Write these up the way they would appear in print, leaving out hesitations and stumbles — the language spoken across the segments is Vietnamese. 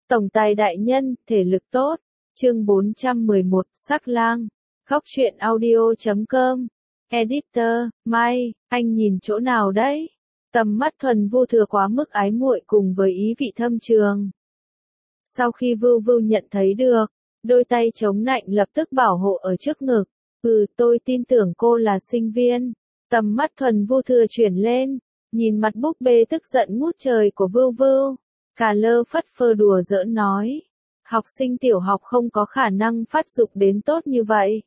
Tổng tài đại nhân, thể lực tốt. Chương 411, Sắc lang. Góc truyện audio.com. Editor, Mai, anh nhìn chỗ nào đấy? Tầm mắt Thuần Vu Thừa quá mức ái muội cùng với ý vị thâm trường. Sau khi Vưu Vưu nhận thấy được, đôi tay chống nạnh lập tức bảo hộ ở trước ngực. Tôi tin tưởng cô là sinh viên. Tầm mắt Thuần Vu Thừa chuyển lên, nhìn mặt búp bê tức giận ngút trời của Vưu Vưu. Cà lơ phất phơ đùa giỡn nói. Học sinh tiểu học không có khả năng phát dục đến tốt như vậy.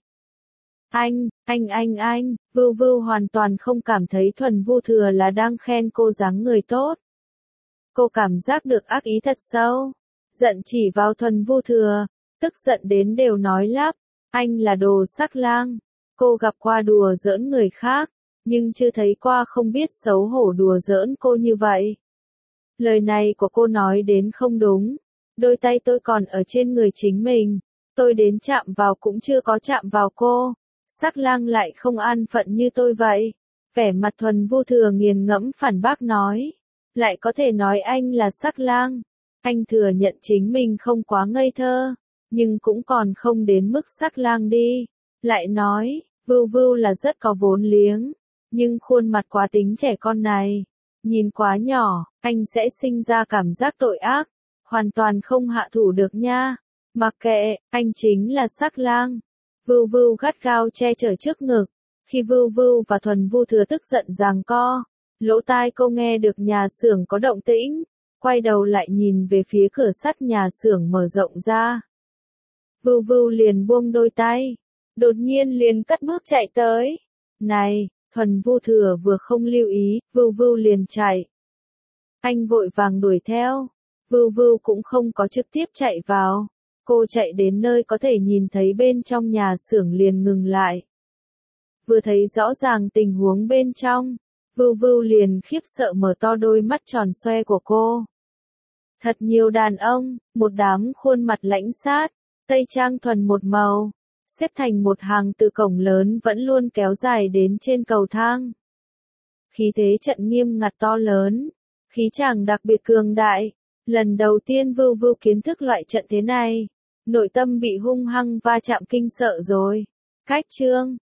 Anh, Vưu Vưu hoàn toàn không cảm thấy Thuần Vu Thừa là đang khen cô dáng người tốt. Cô cảm giác được ác ý thật sâu. Giận chỉ vào Thuần Vu Thừa, tức giận đến đều nói lắp. Anh là đồ sắc lang. Cô gặp qua đùa giỡn người khác, nhưng chưa thấy qua không biết xấu hổ đùa giỡn cô như vậy. Lời này của cô nói đến không đúng. Đôi tay tôi còn ở trên người chính mình. Tôi đến chạm vào cũng chưa có chạm vào cô. Sắc lang lại không an phận như tôi vậy. Vẻ mặt Thuần Vu Thừa nghiền ngẫm phản bác nói. Lại có thể nói anh là sắc lang. Anh thừa nhận chính mình không quá ngây thơ, nhưng cũng còn không đến mức sắc lang đi. Lại nói, Vưu Vưu là rất có vốn liếng, nhưng khuôn mặt quá tính trẻ con này, nhìn quá nhỏ, anh sẽ sinh ra cảm giác tội ác, hoàn toàn không hạ thủ được nha. Mặc kệ, anh chính là sắc lang. Vưu Vưu gắt gao che chở trước ngực. Khi Vưu Vưu và Thuần Vu Thừa tức giận giằng co, lỗ tai cô nghe được nhà xưởng có động tĩnh, quay đầu lại nhìn về phía cửa sắt nhà xưởng mở rộng ra. Vưu Vưu liền buông đôi tay, đột nhiên liền cất bước chạy tới. Này, Thuần Vu Thừa vừa không lưu ý, Vưu Vưu liền chạy. Anh vội vàng đuổi theo. Vưu Vưu cũng không có trực tiếp chạy vào. Cô chạy đến nơi có thể nhìn thấy bên trong nhà xưởng liền ngừng lại. Vừa thấy rõ ràng tình huống bên trong, Vưu Vưu liền khiếp sợ mở to đôi mắt tròn xoe của cô. Thật nhiều đàn ông, một đám khuôn mặt lãnh sát, tây trang thuần một màu, xếp thành một hàng từ cổng lớn vẫn luôn kéo dài đến trên cầu thang. Khí thế trận nghiêm ngặt to lớn, khí chàng đặc biệt cường đại. Lần đầu tiên Vưu Vưu kiến thức loại trận thế này, nội tâm bị hung hăng va chạm kinh sợ rồi. Cách chương